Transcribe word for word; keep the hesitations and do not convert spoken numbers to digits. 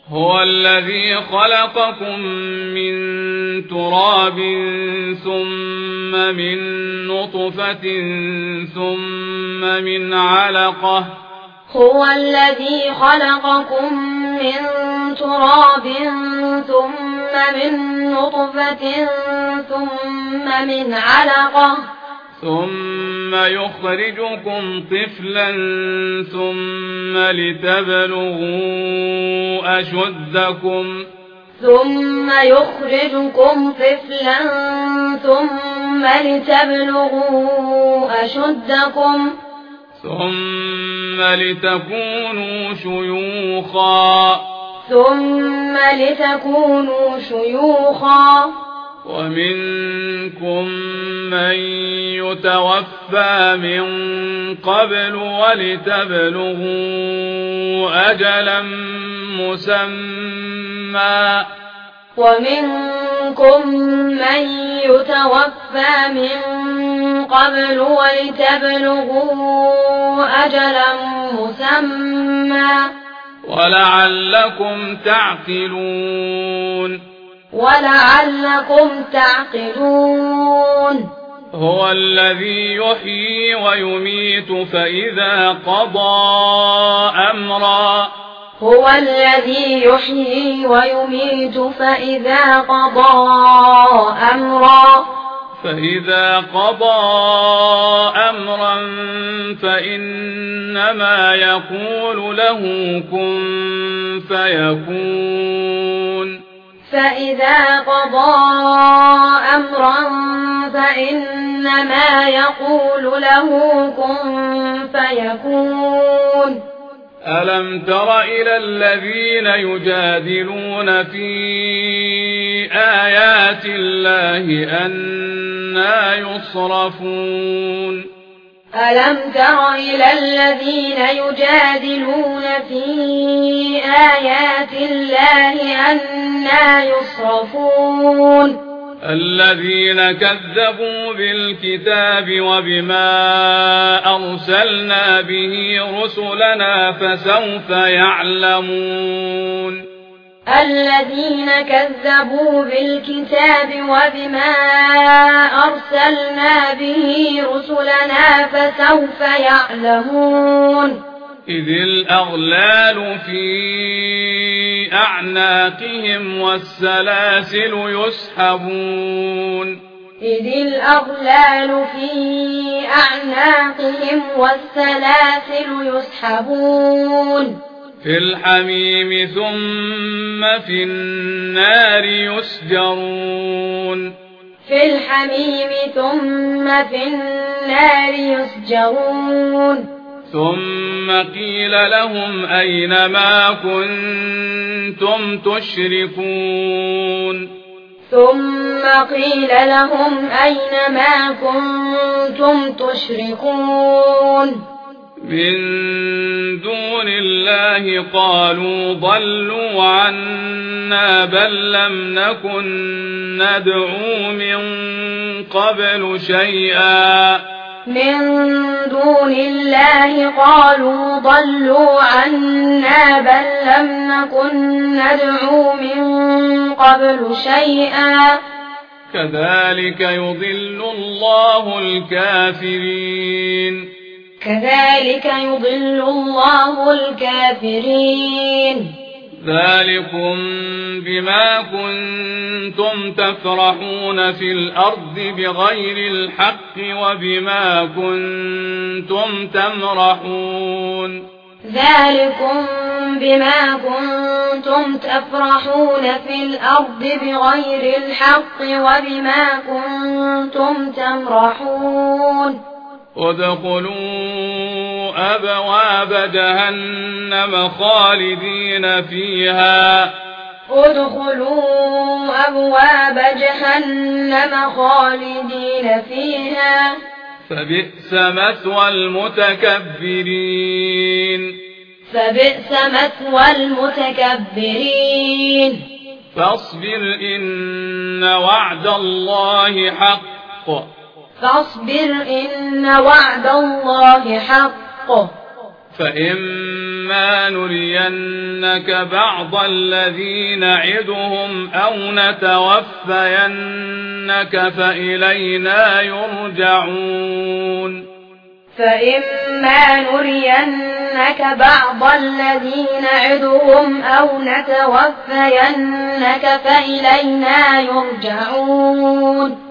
هو الذي خلقكم من تراب ثم من نطفة ثم من علقة هو الذي خلقكم من تراب ثم من نطفة ثم من علقة ثم يخرجكم طفلا ثم لتبلغوا أشدكم ثم يخرجكم طفلا ثم لتبلغوا أشدكم ثم لتكونوا شيوخا ثم لتكونوا شيوخا ومنكم من يتوفى من قبل ولتبلغوا أجلا مسمى ومنكم من يتوفى من قبل ولتبلغوا أجلا مسمى ولعلكم تعقلون ولعلكم تعقلون هو الذي يحيي ويميت فإذا قضى أمرا هو الذي يحيي ويميت فإذا قضى أمرا فإذا قضى أمرا فإنما يقول له كن فيكون فإذا قضى أمرا فإنما يقول له كن فيكون ألم تر إلى الذين يجادلون في آيات الله أنى يصرفون ألم تر إلى الذين يجادلون في آيات الله أنى يصرفون الذين كذبوا بالكتاب وبما أرسلنا به رسلنا فسوف يعلمون الذين كذبوا بالكتاب وبما أرسلنا به رسلنا فسوف يعلمون إذ الأغلال في أعناقهم والسلاسل يسحبون إذ الأغلال في أعناقهم والسلاسل يسحبون في الحميم ثم في النار يسجرون في الحميم ثم في النار يسجرون ثم قيل لهم أين ما كنتم تشركون ثم قيل لهم أين ما كنتم تشركون من دون الله قالوا ضلوا عنا بل لم نكن ندعو من قبل شيئا من دون الله قالوا ضلوا عنا بل لم نكن ندعو من قبل شيئا كذلك يضل الله الكافرين كذلك يضل الله الكافرين ذلكم بما كنتم تفرحون في الأرض بغير الحق وبما كنتم تمرحون ذلكم بما كنتم تفرحون في الأرض بغير الحق وبما كنتم تمرحون ادخلوا أبواب جهنم خالدين فيها ادخلوا أبواب جهنم خالدين فيها فبئس مثوى المتكبرين فبئس مثوى المتكبرين فاصبر إن وعد الله حق فاصبر إن وعد الله حق فإما فإما نرينك بعض الذي نعدهم أو نتوفينك فإلينا يرجعون فإما نرينك بعض الذي نعدهم أو نتوفينك فإلينا يرجعون